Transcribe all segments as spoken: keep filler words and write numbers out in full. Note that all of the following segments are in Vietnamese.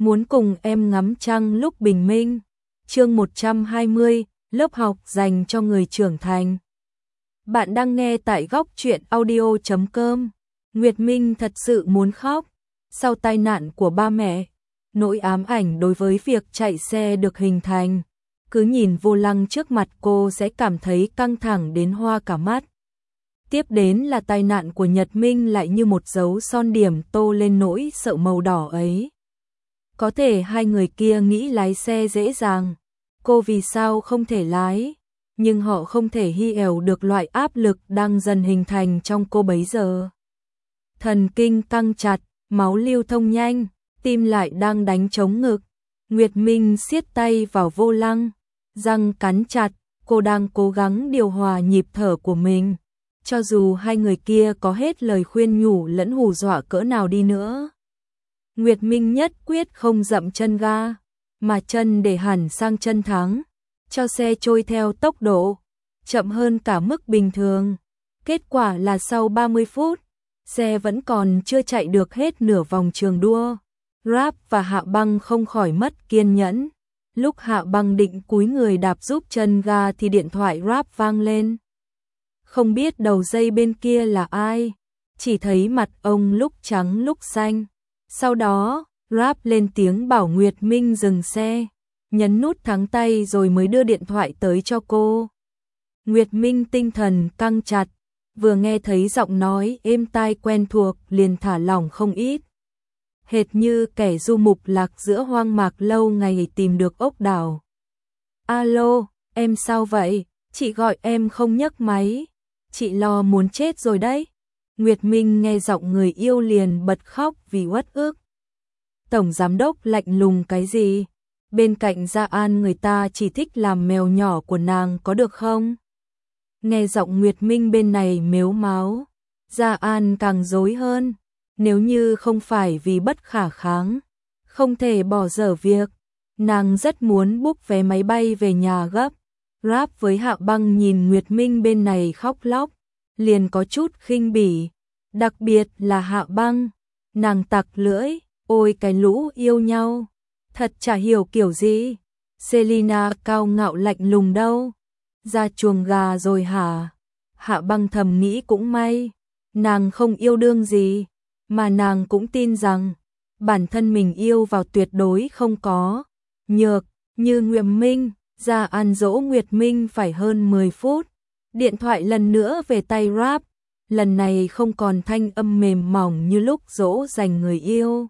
muốn cùng em ngắm trăng lúc bình minh. Chương một trăm hai mươi, lớp học dành cho người trưởng thành. Bạn đang nghe tại góc truyện audio chấm com. Nguyệt Minh thật sự muốn khóc. Sau tai nạn của ba mẹ, nỗi ám ảnh đối với việc chạy xe được hình thành. Cứ nhìn vô lăng trước mặt cô sẽ cảm thấy căng thẳng đến hoa cả mắt. Tiếp đến là tai nạn của Nhật Minh lại như một dấu son điểm tô lên nỗi sợ màu đỏ ấy. Có thể hai người kia nghĩ lái xe dễ dàng, cô vì sao không thể lái, nhưng họ không thể hy ẻo được loại áp lực đang dần hình thành trong cô bấy giờ. Thần kinh căng chặt, máu lưu thông nhanh, tim lại đang đánh trống ngực. Nguyệt Minh siết tay vào vô lăng, răng cắn chặt, cô đang cố gắng điều hòa nhịp thở của mình. Cho dù hai người kia có hết lời khuyên nhủ lẫn hù dọa cỡ nào đi nữa, Nguyệt Minh nhất quyết không dậm chân ga, mà chân để hẳn sang chân thắng, cho xe trôi theo tốc độ chậm hơn cả mức bình thường. Kết quả là sau ba mươi phút, xe vẫn còn chưa chạy được hết nửa vòng trường đua. Rap và Hạ Băng không khỏi mất kiên nhẫn. Lúc Hạ Băng định cúi người đạp giúp chân ga thì điện thoại Rap vang lên. Không biết đầu dây bên kia là ai, chỉ thấy mặt ông lúc trắng lúc xanh. Sau đó, Rap lên tiếng bảo Nguyệt Minh dừng xe, nhấn nút thắng tay rồi mới đưa điện thoại tới cho cô. Nguyệt Minh tinh thần căng chặt, vừa nghe thấy giọng nói êm tai quen thuộc liền thả lỏng không ít. Hệt như kẻ du mục lạc giữa hoang mạc lâu ngày tìm được ốc đảo. Alo, em sao vậy? Chị gọi em không nhấc máy. Chị lo muốn chết rồi đấy. Nguyệt Minh nghe giọng người yêu liền bật khóc vì uất ức. Tổng giám đốc lạnh lùng cái gì? Bên cạnh Gia An người ta chỉ thích làm mèo nhỏ của nàng có được không? Nghe giọng Nguyệt Minh bên này mếu máo, Gia An càng rối hơn. Nếu như không phải vì bất khả kháng, không thể bỏ dở việc, nàng rất muốn book vé máy bay về nhà gấp. Rap với Hạ Băng nhìn Nguyệt Minh bên này khóc lóc, liền có chút khinh bỉ, đặc biệt là Hạ Băng, nàng tặc lưỡi, ôi cái lũ yêu nhau, thật chả hiểu kiểu gì. Selina cao ngạo lạnh lùng đâu, ra chuồng gà rồi hả? Hạ Băng thầm nghĩ cũng may, nàng không yêu đương gì, mà nàng cũng tin rằng bản thân mình yêu vào tuyệt đối không có nhược như Nguyệt Minh. Gia An dỗ Nguyệt Minh phải hơn mười phút, điện thoại lần nữa về tay Rap, lần này không còn thanh âm mềm mỏng như lúc dỗ dành người yêu,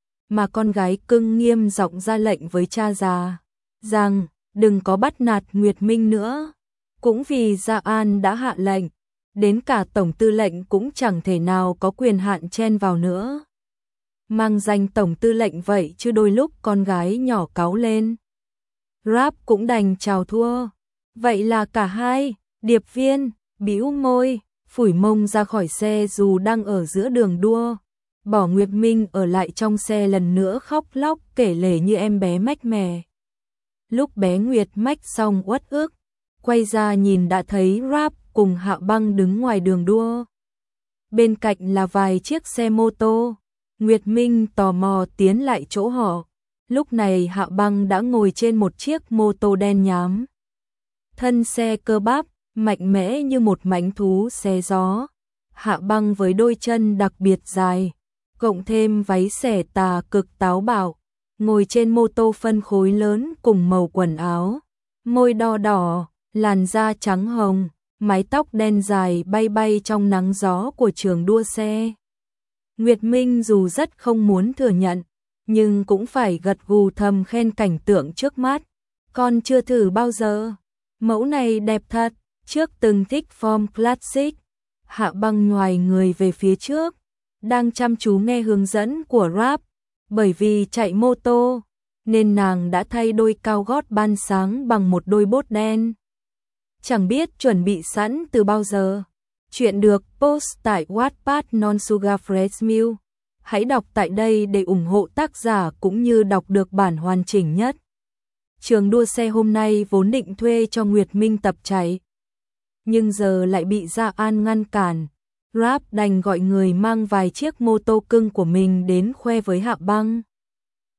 mà con gái cưng nghiêm giọng ra lệnh với cha già rằng đừng có bắt nạt Nguyệt Minh nữa. Cũng vì Gia An đã hạ lệnh, đến cả tổng tư lệnh cũng chẳng thể nào có quyền hạn chen vào nữa. Mang danh tổng tư lệnh vậy chứ đôi lúc con gái nhỏ cáu lên, Rap cũng đành chào thua. Vậy là cả hai điệp viên bĩu môi, phủi mông ra khỏi xe dù đang ở giữa đường đua, bỏ Nguyệt Minh ở lại trong xe lần nữa khóc lóc kể lể như em bé mách mè. Lúc bé Nguyệt mách xong uất ức, quay ra nhìn đã thấy Rap cùng Hạ Băng đứng ngoài đường đua. Bên cạnh là vài chiếc xe mô tô. Nguyệt Minh tò mò tiến lại chỗ họ. Lúc này Hạ Băng đã ngồi trên một chiếc mô tô đen nhám. Thân xe cơ bắp, mạnh mẽ như một mãnh thú xé gió. Hạ Băng với đôi chân đặc biệt dài, cộng thêm váy xẻ tà cực táo bạo, ngồi trên mô tô phân khối lớn cùng màu quần áo. Môi đo đỏ, làn da trắng hồng, mái tóc đen dài bay bay trong nắng gió của trường đua xe. Nguyệt Minh dù rất không muốn thừa nhận, nhưng cũng phải gật gù thầm khen cảnh tượng trước mắt. Con chưa thử bao giờ. Mẫu này đẹp thật, trước từng thích form classic. Hạ Băng nhoài người về phía trước, đang chăm chú nghe hướng dẫn của Rap. Bởi vì chạy mô tô, nên nàng đã thay đôi cao gót ban sáng bằng một đôi bốt đen. Chẳng biết chuẩn bị sẵn từ bao giờ. Chuyện được post tại Wattpad Non Sugar Fresh Milk. Hãy đọc tại đây để ủng hộ tác giả cũng như đọc được bản hoàn chỉnh nhất. Trường đua xe hôm nay vốn định thuê cho Nguyệt Minh tập chạy, nhưng giờ lại bị Gia An ngăn cản. Rap đành gọi người mang vài chiếc mô tô cưng của mình đến khoe với Hạ Băng.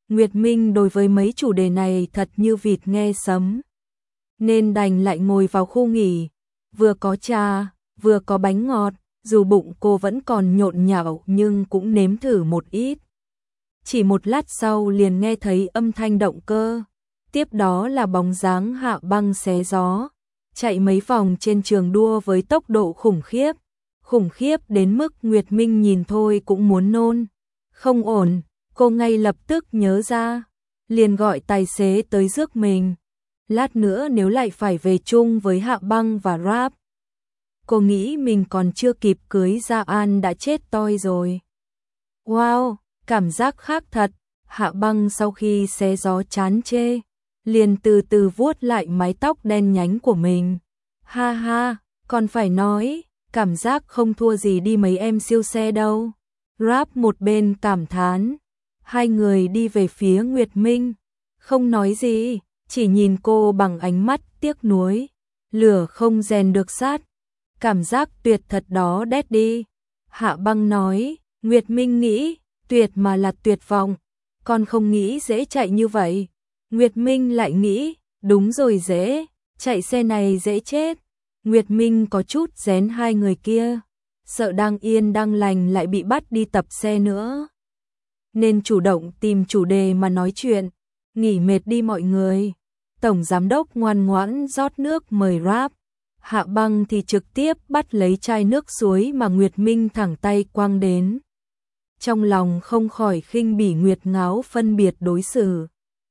Nguyệt Minh đối với mấy chủ đề này thật như vịt nghe sấm, nên đành lại ngồi vào khu nghỉ, vừa có trà, vừa có bánh ngọt, dù bụng cô vẫn còn nhộn nhạo nhưng cũng nếm thử một ít. Chỉ một lát sau liền nghe thấy âm thanh động cơ, tiếp đó là bóng dáng Hạ Băng xé gió, chạy mấy vòng trên trường đua với tốc độ khủng khiếp, khủng khiếp đến mức Nguyệt Minh nhìn thôi cũng muốn nôn. Không ổn, cô ngay lập tức nhớ ra, liền gọi tài xế tới rước mình. Lát nữa nếu lại phải về chung với Hạ Băng và Rap, cô nghĩ mình còn chưa kịp cưới Gia An đã chết toi rồi. Wow, cảm giác khác thật. Hạ Băng sau khi xé gió chán chê, liền từ từ vuốt lại mái tóc đen nhánh của mình. Ha ha, còn phải nói, cảm giác không thua gì đi mấy em siêu xe đâu. Rap một bên cảm thán. Hai người đi về phía Nguyệt Minh, không nói gì, chỉ nhìn cô bằng ánh mắt tiếc nuối. Lửa không rèn được sát, cảm giác tuyệt thật đó Daddy. Hạ Băng nói. Nguyệt Minh nghĩ, tuyệt mà là tuyệt vọng, con không nghĩ dễ chạy như vậy. Nguyệt Minh lại nghĩ, đúng rồi dễ, chạy xe này dễ chết. Nguyệt Minh có chút rén hai người kia, sợ đang yên đang lành lại bị bắt đi tập xe nữa, nên chủ động tìm chủ đề mà nói chuyện. Nghỉ mệt đi mọi người. Tổng giám đốc ngoan ngoãn rót nước mời Rap. Hạ Băng thì trực tiếp bắt lấy chai nước suối mà Nguyệt Minh thẳng tay quăng đến. Trong lòng không khỏi khinh bỉ Nguyệt Ngáo phân biệt đối xử.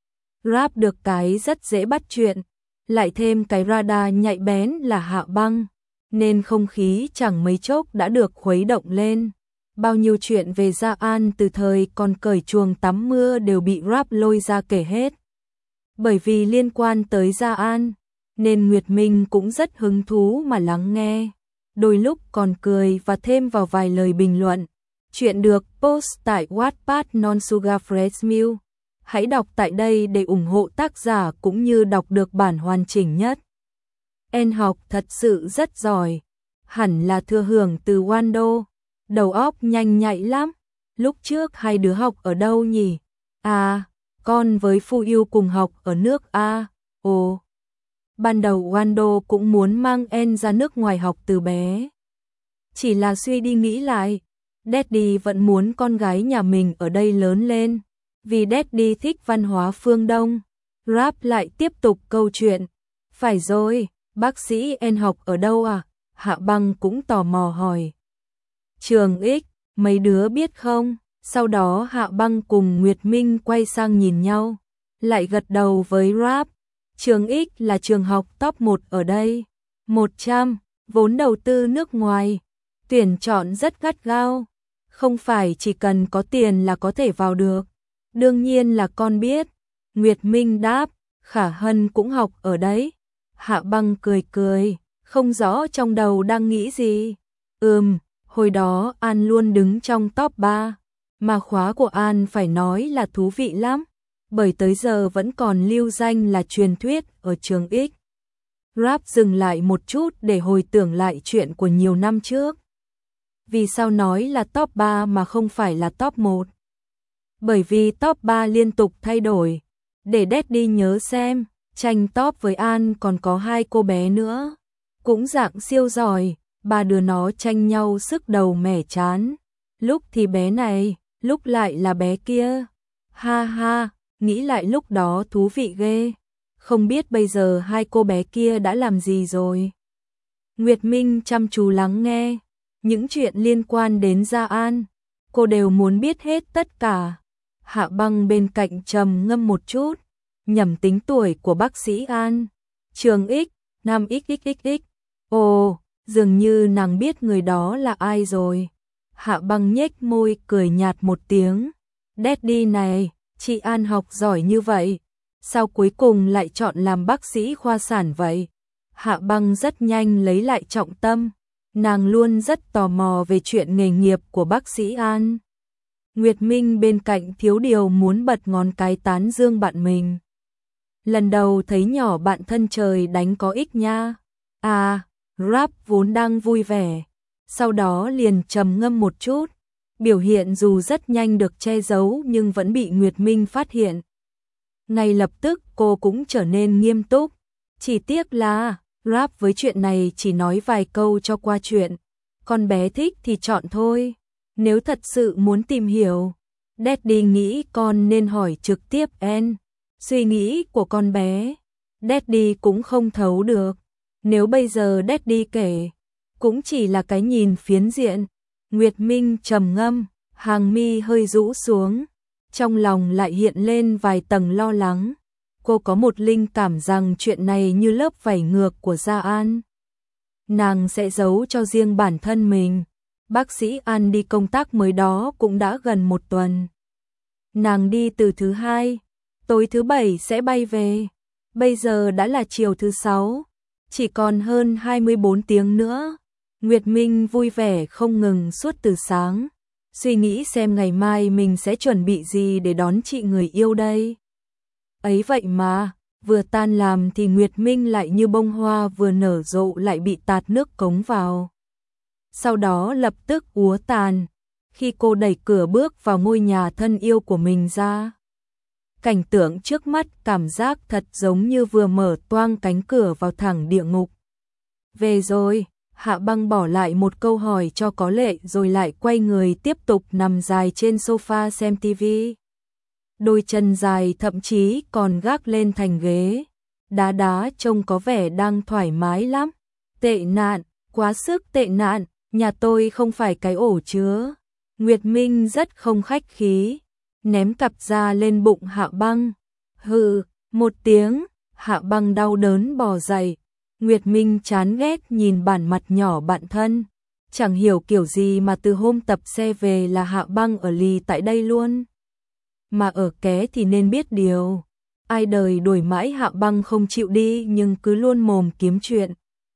Rap được cái rất dễ bắt chuyện, lại thêm cái radar nhạy bén là Hạ Băng, nên không khí chẳng mấy chốc đã được khuấy động lên. Bao nhiêu chuyện về Gia An từ thời còn cởi chuồng tắm mưa đều bị Rap lôi ra kể hết. Bởi vì liên quan tới Gia An, nên Nguyệt Minh cũng rất hứng thú mà lắng nghe, đôi lúc còn cười và thêm vào vài lời bình luận. Chuyện được post tại Wattpad Non Sugar Fresh Milk. Hãy đọc tại đây để ủng hộ tác giả cũng như đọc được bản hoàn chỉnh nhất. En học thật sự rất giỏi, hẳn là thừa hưởng từ Wando, đầu óc nhanh nhạy lắm. Lúc trước hai đứa học ở đâu nhỉ? À, con với Phu Yêu cùng học ở nước A. Ồ, ban đầu Wando cũng muốn mang En ra nước ngoài học từ bé. Chỉ là suy đi nghĩ lại, Daddy vẫn muốn con gái nhà mình ở đây lớn lên, vì Daddy thích văn hóa phương Đông. Rap lại tiếp tục câu chuyện. Phải rồi, bác sĩ En học ở đâu à? Hạ Băng cũng tò mò hỏi. Trường X, mấy đứa biết không? Sau đó Hạ Băng cùng Nguyệt Minh quay sang nhìn nhau, lại gật đầu với Rap. Trường X là trường học top một ở đây. một trăm, vốn đầu tư nước ngoài, tuyển chọn rất gắt gao. Không phải chỉ cần có tiền là có thể vào được. Đương nhiên là con biết. Nguyệt Minh đáp. Khả Hân cũng học ở đấy. Hạ Băng cười cười, không rõ trong đầu đang nghĩ gì. Ừm, hồi đó An luôn đứng trong top ba, mà khóa của An phải nói là thú vị lắm, bởi tới giờ vẫn còn lưu danh là truyền thuyết ở trường X. Rap dừng lại một chút để hồi tưởng lại chuyện của nhiều năm trước. Vì sao nói là top ba mà không phải là top một? Bởi vì top ba liên tục thay đổi. Để Daddy nhớ xem, tranh top với An còn có hai cô bé nữa, cũng dạng siêu giỏi, ba đứa nó tranh nhau sức đầu mẻ chán. Lúc thì bé này, lúc lại là bé kia. Ha ha, nghĩ lại lúc đó thú vị ghê. Không biết bây giờ hai cô bé kia đã làm gì rồi. Nguyệt Minh chăm chú lắng nghe. Những chuyện liên quan đến Gia An, cô đều muốn biết hết tất cả. Hạ Băng bên cạnh trầm ngâm một chút, nhẩm tính tuổi của bác sĩ An. Trường X, năm x x x x. Ồ, dường như nàng biết người đó là ai rồi. Hạ Băng nhếch môi cười nhạt một tiếng. Daddy này, chị An học giỏi như vậy, sao cuối cùng lại chọn làm bác sĩ khoa sản vậy? Hạ Băng rất nhanh lấy lại trọng tâm. Nàng luôn rất tò mò về chuyện nghề nghiệp của bác sĩ An. Nguyệt Minh bên cạnh thiếu điều muốn bật ngón cái tán dương bạn mình. Lần đầu thấy nhỏ bạn thân trời đánh có ích nha. À, Rap vốn đang vui vẻ, sau đó liền trầm ngâm một chút, biểu hiện dù rất nhanh được che giấu nhưng vẫn bị Nguyệt Minh phát hiện. Ngay lập tức cô cũng trở nên nghiêm túc, chỉ tiếc là rap với chuyện này chỉ nói vài câu cho qua chuyện, con bé thích thì chọn thôi, nếu thật sự muốn tìm hiểu, Daddy nghĩ con nên hỏi trực tiếp En. Suy nghĩ của con bé, Daddy cũng không thấu được, nếu bây giờ Daddy kể, cũng chỉ là cái nhìn phiến diện. Nguyệt Minh trầm ngâm, hàng mi hơi rũ xuống, trong lòng lại hiện lên vài tầng lo lắng. Cô có một linh cảm rằng chuyện này như lớp vảy ngược của Gia An. Nàng sẽ giấu cho riêng bản thân mình. Bác sĩ An đi công tác mới đó cũng đã gần một tuần. Nàng đi từ thứ hai, tối thứ bảy sẽ bay về. Bây giờ đã là chiều thứ sáu, chỉ còn hơn hai mươi bốn tiếng nữa. Nguyệt Minh vui vẻ không ngừng suốt từ sáng, suy nghĩ xem ngày mai mình sẽ chuẩn bị gì để đón chị người yêu đây. Ấy vậy mà, vừa tan làm thì Nguyệt Minh lại như bông hoa vừa nở rộ lại bị tạt nước cống vào. Sau đó lập tức úa tàn, khi cô đẩy cửa bước vào ngôi nhà thân yêu của mình ra. Cảnh tượng trước mắt cảm giác thật giống như vừa mở toang cánh cửa vào thẳng địa ngục. Về rồi, Hạ Băng bỏ lại một câu hỏi cho có lệ rồi lại quay người tiếp tục nằm dài trên sofa xem tivi. Đôi chân dài thậm chí còn gác lên thành ghế. Đá đá trông có vẻ đang thoải mái lắm. Tệ nạn, quá sức tệ nạn, nhà tôi không phải cái ổ chứa. Nguyệt Minh rất không khách khí, ném cặp da lên bụng Hạ Băng. Hừ, một tiếng, Hạ Băng đau đớn bò dậy. Nguyệt Minh chán ghét nhìn bản mặt nhỏ bạn thân. Chẳng hiểu kiểu gì mà từ hôm tập xe về là Hạ Băng ở lì tại đây luôn. Mà ở ké thì nên biết điều. Ai đời đuổi mãi Hạ Băng không chịu đi nhưng cứ luôn mồm kiếm chuyện.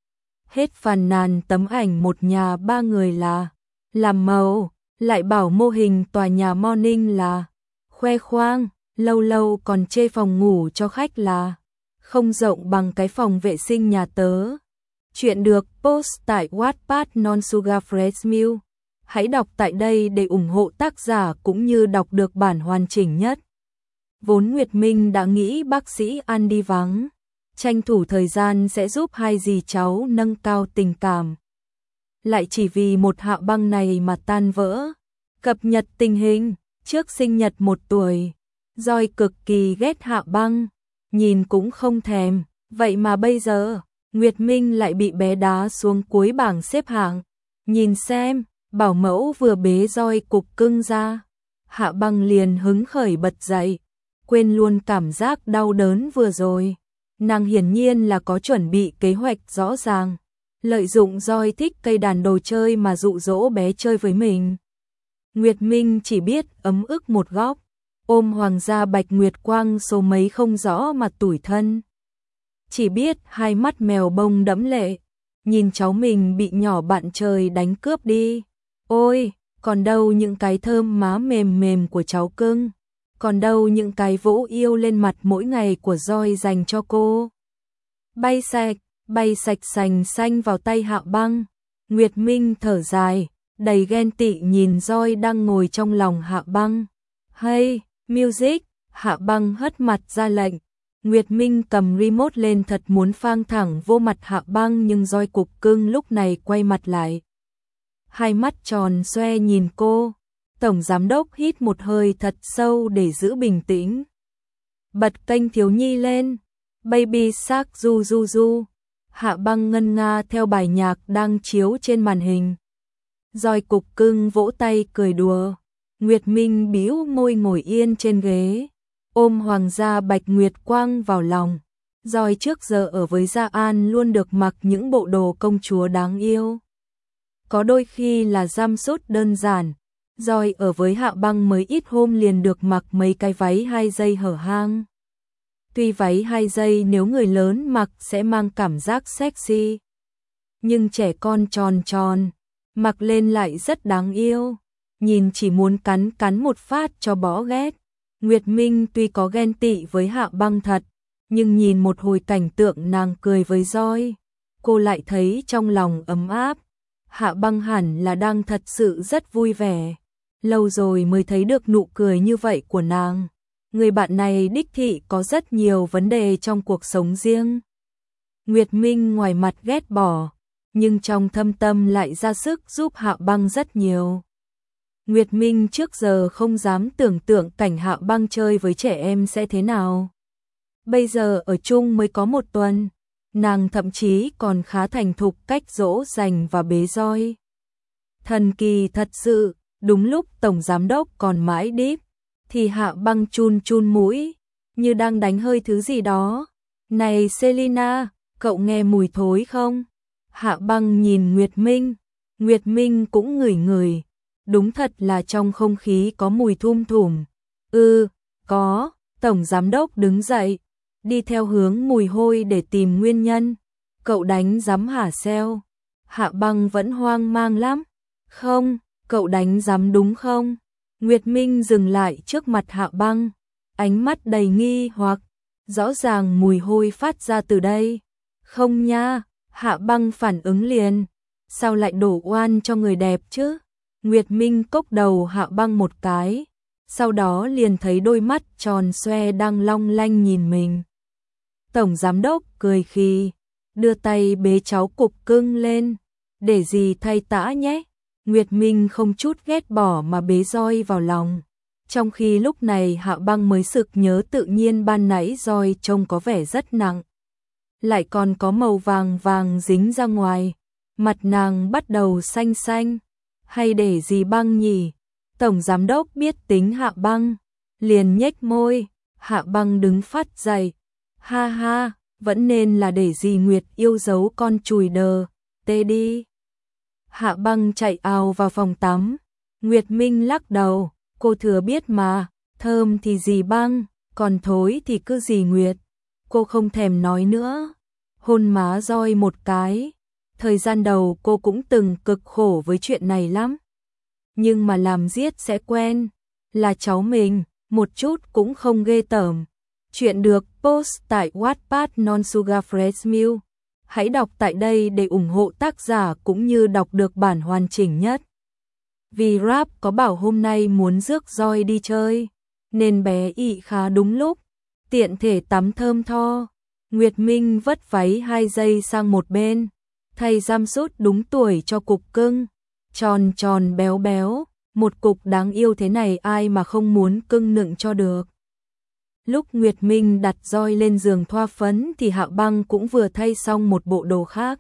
Hết phàn nàn tấm ảnh một nhà ba người là làm màu, lại bảo mô hình tòa nhà morning là khoe khoang, lâu lâu còn chê phòng ngủ cho khách là không rộng bằng cái phòng vệ sinh nhà tớ. Chuyện được post tại Wattpad Non Sugar Fresh Milk. Hãy đọc tại đây để ủng hộ tác giả cũng như đọc được bản hoàn chỉnh nhất. Vốn Nguyệt Minh đã nghĩ bác sĩ An đi vắng, tranh thủ thời gian sẽ giúp hai dì cháu nâng cao tình cảm. Lại chỉ vì một Hạ Băng này mà tan vỡ. Cập nhật tình hình, trước sinh nhật một tuổi, Joy cực kỳ ghét Hạ Băng, nhìn cũng không thèm, vậy mà bây giờ, Nguyệt Minh lại bị bé đá xuống cuối bảng xếp hạng. Nhìn xem, bảo mẫu vừa bế Joy cục cưng ra, Hạ Băng liền hứng khởi bật dậy, quên luôn cảm giác đau đớn vừa rồi. Nàng hiển nhiên là có chuẩn bị kế hoạch rõ ràng, lợi dụng Joy thích cây đàn đồ chơi mà dụ dỗ bé chơi với mình. Nguyệt Minh chỉ biết ấm ức một góc, ôm hoàng gia Bạch Nguyệt Quang số mấy không rõ mà tủi thân. Chỉ biết hai mắt mèo bông đẫm lệ, nhìn cháu mình bị nhỏ bạn trời đánh cướp đi. Ôi, còn đâu những cái thơm má mềm mềm của cháu cưng, còn đâu những cái vỗ yêu lên mặt mỗi ngày của Joy dành cho cô. Bay sạch, bay sạch sành xanh vào tay Hạ Băng. Nguyệt Minh thở dài, đầy ghen tị nhìn Joy đang ngồi trong lòng Hạ Băng. Hey, music, Hạ Băng hất mặt ra lệnh. Nguyệt Minh cầm remote lên thật muốn phang thẳng vô mặt Hạ Băng nhưng Joy cục cưng lúc này quay mặt lại. Hai mắt tròn xoe nhìn cô. Tổng giám đốc hít một hơi thật sâu để giữ bình tĩnh. Bật kênh thiếu nhi lên. Baby Shark du du du. Hạ Băng ngân nga theo bài nhạc đang chiếu trên màn hình. Joy cục cưng vỗ tay cười đùa. Nguyệt Minh bĩu môi ngồi yên trên ghế, ôm hoàng gia Bạch Nguyệt Quang vào lòng. Joy trước giờ ở với Gia An luôn được mặc những bộ đồ công chúa đáng yêu. Có đôi khi là giam sút đơn giản. Joy ở với Hạ Băng mới ít hôm liền được mặc mấy cái váy hai dây hở hang. Tuy váy hai dây nếu người lớn mặc sẽ mang cảm giác sexy, nhưng trẻ con tròn tròn, mặc lên lại rất đáng yêu. Nhìn chỉ muốn cắn cắn một phát cho bỏ ghét. Nguyệt Minh tuy có ghen tị với Hạ Băng thật, nhưng nhìn một hồi cảnh tượng nàng cười với Joy, cô lại thấy trong lòng ấm áp. Hạ Băng hẳn là đang thật sự rất vui vẻ. lâu rồi mới thấy được nụ cười như vậy của nàng. Người bạn này đích thị có rất nhiều vấn đề trong cuộc sống riêng. Nguyệt Minh ngoài mặt ghét bỏ, nhưng trong thâm tâm lại ra sức giúp Hạ Băng rất nhiều. Nguyệt Minh trước giờ không dám tưởng tượng cảnh Hạ Băng chơi với trẻ em sẽ thế nào. Bây giờ ở chung mới có một tuần, nàng thậm chí còn khá thành thục cách dỗ dành và bế roi. Thần kỳ thật sự, đúng lúc Tổng Giám Đốc còn mãi đíp, thì Hạ Băng chun chun mũi, như đang đánh hơi thứ gì đó. Này Selina, cậu nghe mùi thối không? Hạ Băng nhìn Nguyệt Minh, Nguyệt Minh cũng ngửi ngửi. Đúng thật là trong không khí có mùi thum thủm. Ừ, có. Tổng Giám Đốc đứng dậy, đi theo hướng mùi hôi để tìm nguyên nhân. Cậu đánh giám hả Seo? Hạ Băng vẫn hoang mang lắm. Không, cậu đánh giám đúng không? Nguyệt Minh dừng lại trước mặt Hạ Băng, ánh mắt đầy nghi hoặc. Rõ ràng mùi hôi phát ra từ đây. Không nha, Hạ Băng phản ứng liền. Sao lại đổ oan cho người đẹp chứ? Nguyệt Minh cốc đầu Hạ Băng một cái, sau đó liền thấy đôi mắt tròn xoe đang long lanh nhìn mình. Tổng Giám Đốc cười khì, đưa tay bế cháu cục cưng lên, để gì thay tã nhé. Nguyệt Minh không chút ghét bỏ mà bế roi vào lòng. Trong khi lúc này Hạ Băng mới sực nhớ tự nhiên ban nãy roi trông có vẻ rất nặng. Lại còn có màu vàng vàng dính ra ngoài, mặt nàng bắt đầu xanh xanh. Hay để gì Băng nhỉ? Tổng Giám Đốc biết tính Hạ Băng, liền nhếch môi. Hạ Băng đứng phát dậy. Ha ha, vẫn nên là để gì Nguyệt yêu dấu con chùi đờ, tê đi. Hạ Băng chạy ào vào phòng tắm. Nguyệt Minh lắc đầu, cô thừa biết mà, thơm thì gì Băng, còn thối thì cứ gì Nguyệt. Cô không thèm nói nữa, hôn má roi một cái. Thời gian đầu cô cũng từng cực khổ với chuyện này lắm. Nhưng mà làm giết sẽ quen, là cháu mình, một chút cũng không ghê tởm. Chuyện được post tại Wattpad Non Sugar Fresh Milk. Hãy đọc tại đây để ủng hộ tác giả cũng như đọc được bản hoàn chỉnh nhất. Vì Rap có bảo hôm nay muốn rước roi đi chơi, nên bé ị khá đúng lúc, tiện thể tắm thơm tho. Nguyệt Minh vất váy hai giây sang một bên, thay giam sút đúng tuổi cho cục cưng, tròn tròn béo béo, một cục đáng yêu thế này ai mà không muốn cưng nựng cho được. Lúc Nguyệt Minh đặt roi lên giường thoa phấn thì Hạ Băng cũng vừa thay xong một bộ đồ khác.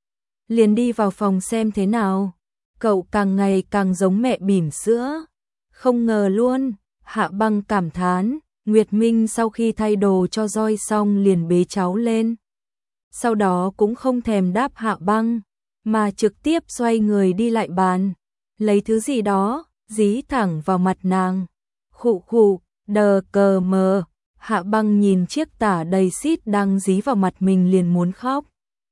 Liền đi vào phòng xem thế nào, cậu càng ngày càng giống mẹ bỉm sữa. Không ngờ luôn, Hạ Băng cảm thán. Nguyệt Minh sau khi thay đồ cho roi xong liền bế cháu lên. Sau đó cũng không thèm đáp Hạ Băng, mà trực tiếp xoay người đi lại bàn, lấy thứ gì đó, dí thẳng vào mặt nàng. Khụ khụ, đờ cờ mờ, Hạ Băng nhìn chiếc tả đầy xít đang dí vào mặt mình liền muốn khóc.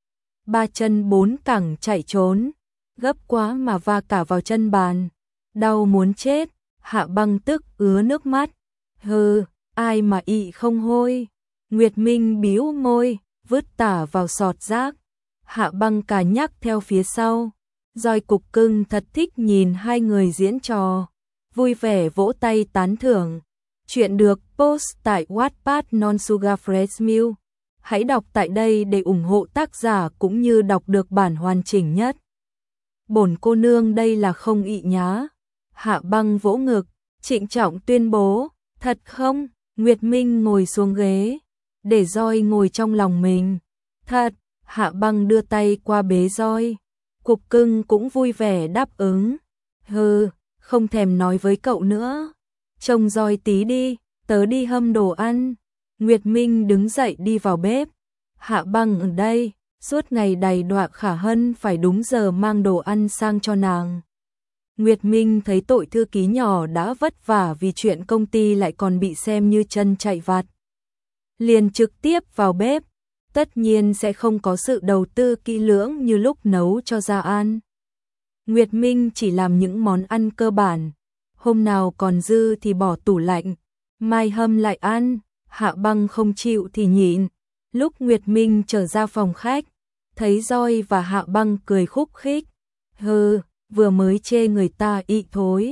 Ba chân bốn cẳng chạy trốn, gấp quá mà va cả vào chân bàn. Đau muốn chết, Hạ Băng tức ứa nước mắt. Hừ, ai mà ị không hôi. Nguyệt Minh bĩu môi, vứt tả vào sọt rác. Hạ Băng cả nhắc theo phía sau. Roi cục cưng thật thích nhìn hai người diễn trò, vui vẻ vỗ tay tán thưởng. Chuyện được post tại Wattpad Non Sugar Fresh Milk. Hãy đọc tại đây để ủng hộ tác giả cũng như đọc được bản hoàn chỉnh nhất. Bổn cô nương đây là không ị nhá. Hạ Băng vỗ ngực, trịnh trọng tuyên bố. Thật không? Nguyệt Minh ngồi xuống ghế, để roi ngồi trong lòng mình. Thật. Hạ Băng đưa tay qua bế roi. Cục cưng cũng vui vẻ đáp ứng. Hừ, không thèm nói với cậu nữa. Trông roi tí đi, tớ đi hâm đồ ăn. Nguyệt Minh đứng dậy đi vào bếp. Hạ Băng ở đây, suốt ngày đầy đọa Khả Hân phải đúng giờ mang đồ ăn sang cho nàng. Nguyệt Minh thấy tội thư ký nhỏ đã vất vả vì chuyện công ty lại còn bị xem như chân chạy vặt. Liền trực tiếp vào bếp, tất nhiên sẽ không có sự đầu tư kỹ lưỡng như lúc nấu cho Gia An. Nguyệt Minh chỉ làm những món ăn cơ bản, hôm nào còn dư thì bỏ tủ lạnh, mai hâm lại ăn. Hạ Băng không chịu thì nhịn. Lúc Nguyệt Minh trở ra phòng khách, thấy roi và Hạ Băng cười khúc khích. Hừ, vừa mới chê người ta ị thối,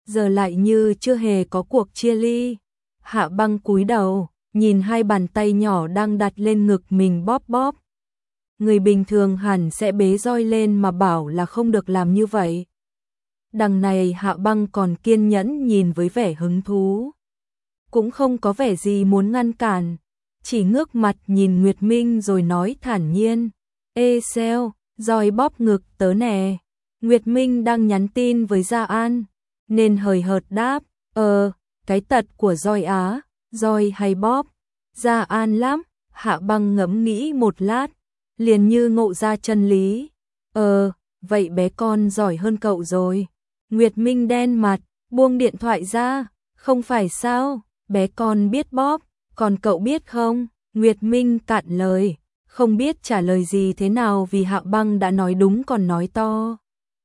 giờ lại như chưa hề có cuộc chia ly. Hạ Băng cúi đầu, nhìn hai bàn tay nhỏ đang đặt lên ngực mình bóp bóp. Người bình thường hẳn sẽ bế roi lên mà bảo là không được làm như vậy. Đằng này Hạ Băng còn kiên nhẫn nhìn với vẻ hứng thú. Cũng không có vẻ gì muốn ngăn cản, chỉ ngước mặt nhìn Nguyệt Minh rồi nói thản nhiên. Ê Seo, roi bóp ngực tớ nè. Nguyệt Minh đang nhắn tin với Gia An, nên hời hợt đáp. Ờ, cái tật của roi á, roi hay bóp. Gia An lắm. Hạ Băng ngẫm nghĩ một lát, liền như ngộ ra chân lý. Ờ, vậy bé con giỏi hơn cậu rồi. Nguyệt Minh đen mặt, buông điện thoại ra. Không phải sao, bé con biết bóp, còn cậu biết không? Nguyệt Minh cạn lời, không biết trả lời gì thế nào vì Hạ Băng đã nói đúng còn nói to.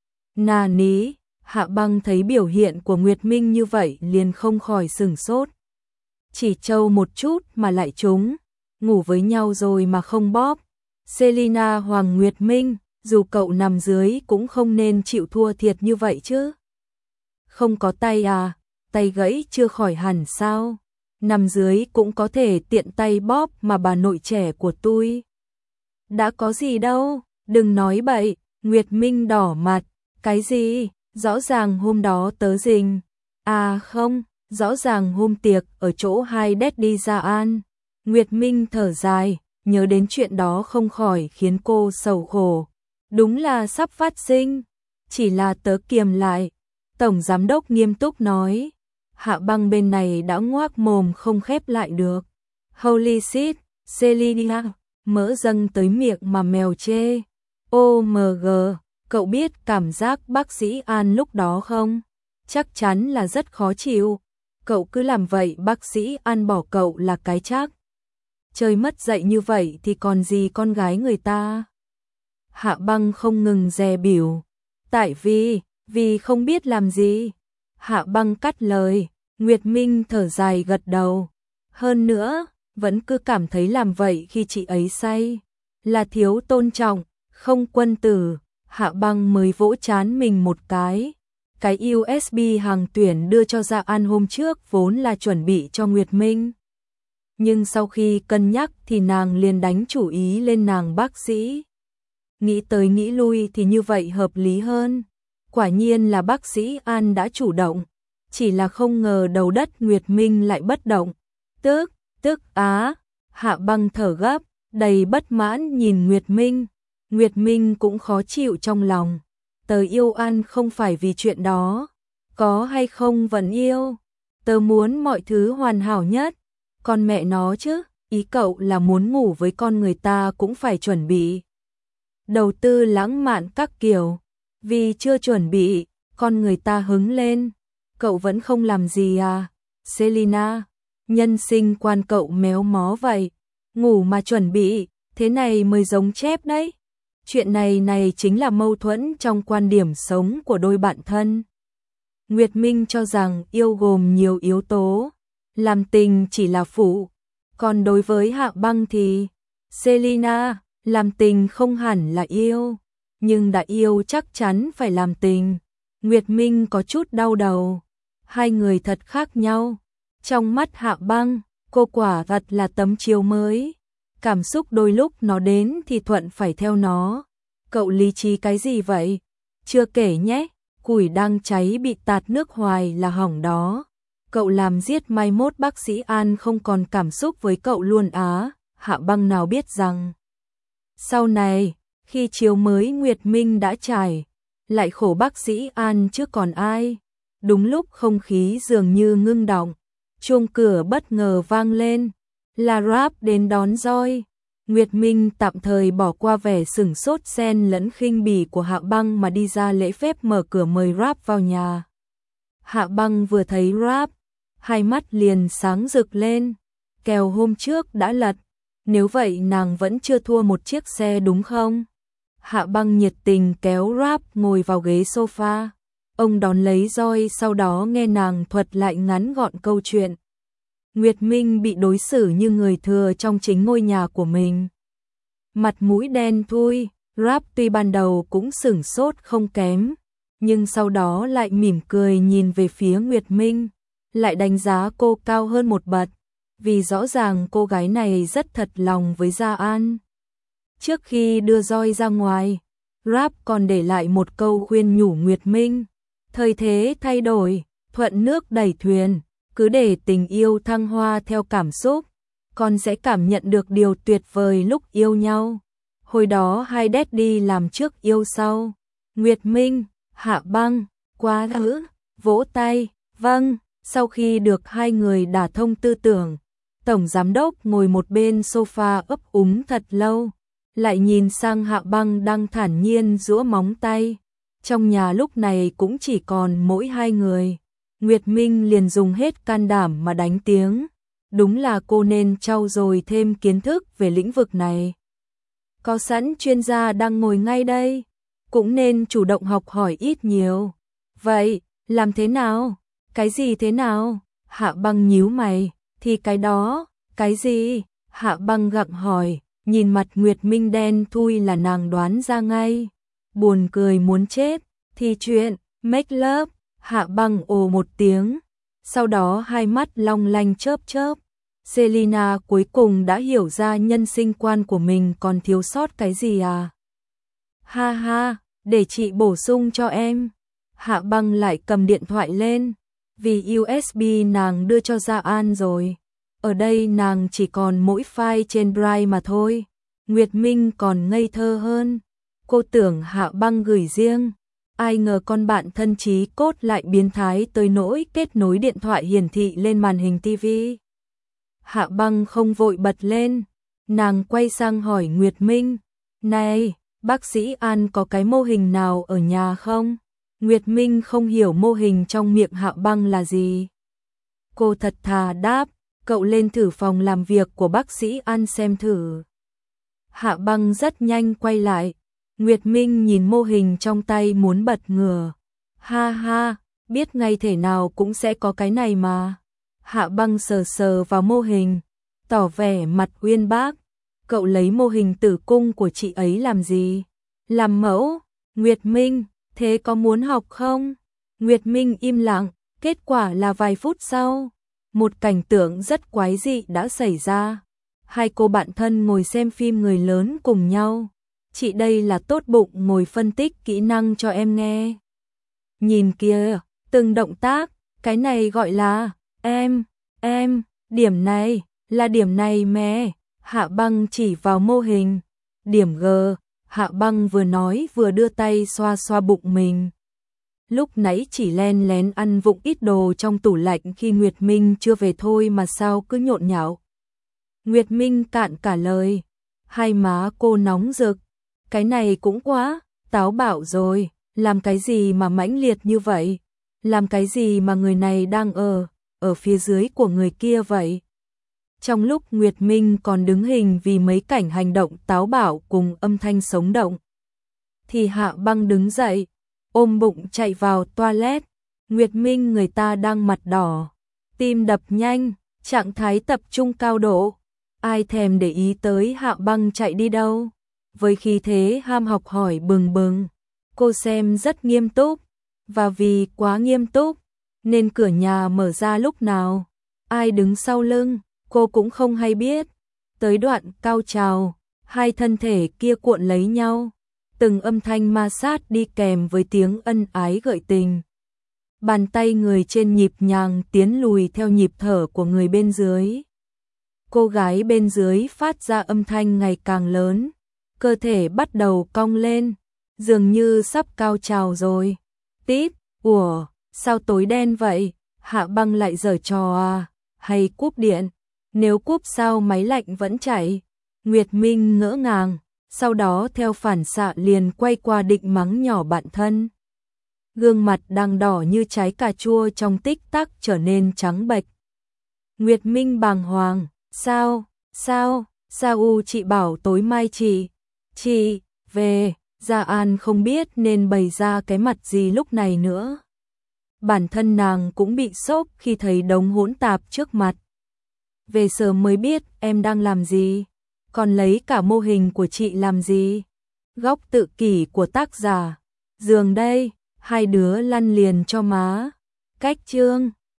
Nà ní, Hạ Băng thấy biểu hiện của Nguyệt Minh như vậy liền không khỏi sửng sốt. Chỉ trâu một chút mà lại trúng, ngủ với nhau rồi mà không bóp. Selina Hoàng Nguyệt Minh, dù cậu nằm dưới cũng không nên chịu thua thiệt như vậy chứ. Không có tay à, tay gãy chưa khỏi hẳn sao? Nằm dưới cũng có thể tiện tay bóp mà bà nội trẻ của tôi. Đã có gì đâu, đừng nói bậy. Nguyệt Minh đỏ mặt. Cái gì? Rõ ràng hôm đó tớ rình. À không, rõ ràng hôm tiệc ở chỗ hai Daddy Gia An. Nguyệt Minh thở dài, nhớ đến chuyện đó không khỏi khiến cô sầu khổ. Đúng là sắp phát sinh, chỉ là tớ kiềm lại. Tổng giám đốc nghiêm túc nói. Hạ Băng bên này đã ngoác mồm không khép lại được. Holy shit, Selina, mỡ dâng tới miệng mà mèo chê. ô em giê, cậu biết cảm giác bác sĩ An lúc đó không? Chắc chắn là rất khó chịu. Cậu cứ làm vậy bác sĩ An bỏ cậu là cái chắc. Chơi mất dạy như vậy thì còn gì con gái người ta. Hạ Băng không ngừng dè bỉu. Tại vì, vì không biết làm gì. Hạ Băng cắt lời. Nguyệt Minh thở dài gật đầu. Hơn nữa, vẫn cứ cảm thấy làm vậy khi chị ấy say là thiếu tôn trọng, không quân tử. Hạ Băng mới vỗ trán mình một cái. Cái u ét bê hàng tuyển đưa cho Gia An hôm trước vốn là chuẩn bị cho Nguyệt Minh. Nhưng sau khi cân nhắc thì nàng liền đánh chủ ý lên nàng bác sĩ. Nghĩ tới nghĩ lui thì như vậy hợp lý hơn. Quả nhiên là bác sĩ An đã chủ động. Chỉ là không ngờ đầu đất Nguyệt Minh lại bất động. Tức, tức á. Hạ Băng thở gấp, đầy bất mãn nhìn Nguyệt Minh. Nguyệt Minh cũng khó chịu trong lòng. Tớ yêu An không phải vì chuyện đó. Có hay không vẫn yêu. Tớ muốn mọi thứ hoàn hảo nhất. Con mẹ nó chứ, ý cậu là muốn ngủ với con người ta cũng phải chuẩn bị. Đầu tư lãng mạn các kiểu. Vì chưa chuẩn bị, con người ta hứng lên. Cậu vẫn không làm gì à? Selina, nhân sinh quan cậu méo mó vậy. Ngủ mà chuẩn bị, thế này mới giống chép đấy. Chuyện này này chính là mâu thuẫn trong quan điểm sống của đôi bạn thân. Nguyệt Minh cho rằng yêu gồm nhiều yếu tố, làm tình chỉ là phụ. Còn đối với Hạ Băng thì, Selina, làm tình không hẳn là yêu, nhưng đã yêu chắc chắn phải làm tình. Nguyệt Minh có chút đau đầu. Hai người thật khác nhau. Trong mắt Hạ Băng, cô quả thật là tấm chiếu mới. Cảm xúc đôi lúc nó đến thì thuận phải theo nó. Cậu lý trí cái gì vậy? Chưa kể nhé, củi đang cháy bị tạt nước hoài là hỏng đó. Cậu làm giết mai mốt bác sĩ An không còn cảm xúc với cậu luôn á. Hạ Băng nào biết rằng sau này, khi chiếu mới Nguyệt Minh đã trải, lại khổ bác sĩ An chứ còn ai. Đúng lúc không khí dường như ngưng đọng, chuông cửa bất ngờ vang lên, là Rap đến đón roi. Nguyệt Minh tạm thời bỏ qua vẻ sửng sốt xen lẫn khinh bỉ của Hạ Băng mà đi ra lễ phép mở cửa mời Rap vào nhà. Hạ Băng vừa thấy Rap, hai mắt liền sáng rực lên. Kèo hôm trước đã lật, nếu vậy nàng vẫn chưa thua một chiếc xe đúng không? Hạ Băng nhiệt tình kéo Rap ngồi vào ghế sofa. Ông đón lấy roi sau đó nghe nàng thuật lại ngắn gọn câu chuyện. Nguyệt Minh bị đối xử như người thừa trong chính ngôi nhà của mình. Mặt mũi đen thui, Rap tuy ban đầu cũng sửng sốt không kém, nhưng sau đó lại mỉm cười nhìn về phía Nguyệt Minh, lại đánh giá cô cao hơn một bậc, vì rõ ràng cô gái này rất thật lòng với Gia An. Trước khi đưa roi ra ngoài, Rap còn để lại một câu khuyên nhủ Nguyệt Minh, thời thế thay đổi, thuận nước đẩy thuyền, cứ để tình yêu thăng hoa theo cảm xúc, con sẽ cảm nhận được điều tuyệt vời lúc yêu nhau. Hồi đó hai daddy làm trước yêu sau. Nguyệt Minh, Hạ Băng, quá ngữ, vỗ tay, vâng. Sau khi được hai người đả thông tư tưởng, Tổng Giám Đốc ngồi một bên sofa ấp úng thật lâu, lại nhìn sang Hạ Băng đang thản nhiên giũa móng tay. Trong nhà lúc này cũng chỉ còn mỗi hai người. Nguyệt Minh liền dùng hết can đảm mà đánh tiếng. Đúng là cô nên trau dồi thêm kiến thức về lĩnh vực này. Có sẵn chuyên gia đang ngồi ngay đây, cũng nên chủ động học hỏi ít nhiều. Vậy, làm thế nào? Cái gì thế nào? Hạ Băng nhíu mày, thì cái đó, cái gì? Hạ Băng gặng hỏi, nhìn mặt Nguyệt Minh đen thui là nàng đoán ra ngay. Buồn cười muốn chết, thì chuyện, make love, Hạ Băng ồ một tiếng. Sau đó hai mắt long lanh chớp chớp. Selina cuối cùng đã hiểu ra nhân sinh quan của mình còn thiếu sót cái gì à? Ha ha, để chị bổ sung cho em. Hạ Băng lại cầm điện thoại lên, vì u ét bê nàng đưa cho Gia An rồi. Ở đây nàng chỉ còn mỗi file trên Drive mà thôi. Nguyệt Minh còn ngây thơ hơn. Cô tưởng Hạ Băng gửi riêng. Ai ngờ con bạn thân trí cốt lại biến thái tới nỗi kết nối điện thoại hiển thị lên màn hình tivi. Hạ Băng không vội bật lên. Nàng quay sang hỏi Nguyệt Minh. Này, bác sĩ An có cái mô hình nào ở nhà không? Nguyệt Minh không hiểu mô hình trong miệng Hạ Băng là gì. Cô thật thà đáp, cậu lên thử phòng làm việc của bác sĩ An xem thử. Hạ Băng rất nhanh quay lại. Nguyệt Minh nhìn mô hình trong tay muốn bật ngửa. Ha ha, biết ngay thể nào cũng sẽ có cái này mà. Hạ Băng sờ sờ vào mô hình, tỏ vẻ mặt uyên bác. Cậu lấy mô hình tử cung của chị ấy làm gì? Làm mẫu. Nguyệt Minh, thế có muốn học không? Nguyệt Minh im lặng, kết quả là vài phút sau, một cảnh tượng rất quái dị đã xảy ra. Hai cô bạn thân ngồi xem phim người lớn cùng nhau. Chị đây là tốt bụng ngồi phân tích kỹ năng cho em nghe. Nhìn kìa, từng động tác, cái này gọi là, em, em, điểm này, là điểm này mẹ. Hạ Băng chỉ vào mô hình. Điểm G, Hạ Băng vừa nói vừa đưa tay xoa xoa bụng mình. Lúc nãy chỉ len lén ăn vụng ít đồ trong tủ lạnh khi Nguyệt Minh chưa về thôi mà sao cứ nhộn nhạo. Nguyệt Minh cạn cả lời. Hai má cô nóng rực. Cái này cũng quá, táo bạo rồi. Làm cái gì mà mãnh liệt như vậy? Làm cái gì mà người này đang ở, ở phía dưới của người kia vậy? Trong lúc Nguyệt Minh còn đứng hình vì mấy cảnh hành động táo bạo cùng âm thanh sống động, thì Hạ Băng đứng dậy, ôm bụng chạy vào toilet. Nguyệt Minh người ta đang mặt đỏ, tim đập nhanh, trạng thái tập trung cao độ. Ai thèm để ý tới Hạ Băng chạy đi đâu. Với khí thế ham học hỏi bừng bừng, cô xem rất nghiêm túc, và vì quá nghiêm túc nên cửa nhà mở ra lúc nào, ai đứng sau lưng, cô cũng không hay biết. Tới đoạn cao trào, hai thân thể kia cuộn lấy nhau, từng âm thanh ma sát đi kèm với tiếng ân ái gợi tình. Bàn tay người trên nhịp nhàng tiến lùi theo nhịp thở của người bên dưới. Cô gái bên dưới phát ra âm thanh ngày càng lớn, cơ thể bắt đầu cong lên, dường như sắp cao trào rồi. Tít, ủa, sao tối đen vậy? Hạ Băng lại giở trò à? Hay cúp điện? Nếu cúp sao máy lạnh vẫn chạy? Nguyệt Minh ngỡ ngàng, sau đó theo phản xạ liền quay qua định mắng nhỏ bạn thân. Gương mặt đang đỏ như trái cà chua trong tích tắc trở nên trắng bệch. Nguyệt Minh bàng hoàng, sao, sao, sao u chị bảo tối mai chị, chị, về. Gia An không biết nên bày ra cái mặt gì lúc này nữa. Bản thân nàng cũng bị sốc khi thấy đống hỗn tạp trước mặt. Về sớm mới biết em đang làm gì, còn lấy cả mô hình của chị làm gì. Góc tự kỷ của tác giả. Giường đây, Hai đứa lăn liền cho má. Cách chương